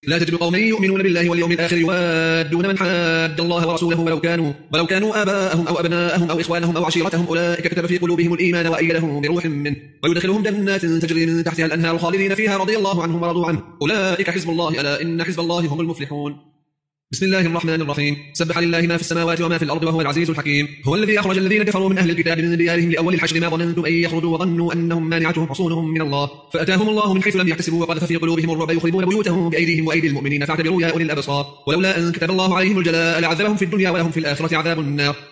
لا تجد قوما يؤمنون بالله واليوم الآخر يوادون من حاد الله ورسوله ولو كانوا آباءهم أو أبناءهم أو إخوانهم أو عشيرتهم أولئك كتب في قلوبهم الإيمان وأيدهم بروح منه ويدخلهم جنات تجري من تحتها الأنهار خالدين فيها رضي الله عنهم ورضوا عنه أولئك حزب الله ألا إن حزب الله هم المفلحون. بسم الله الرحمن الرحيم. سبح لله ما في السماوات وما في الأرض وهو العزيز الحكيم. هو الذي أخرج الذين كفروا من أهل الكتاب من ديارهم لأول الحشر ما ظننتم أن يخرجوا وظنوا أنهم مانعتهم حصونهم من الله فأتاهم الله من حيث لم يحتسبوا وقذف في قلوبهم الرعب يخربون بيوتهم بأيديهم وأيدي المؤمنين فاعتبروا يا أولي الأبصار ولولا أن كتب الله عليهم الجلاء لعذبهم في الدنيا ولهم في الآخرة عذاب النار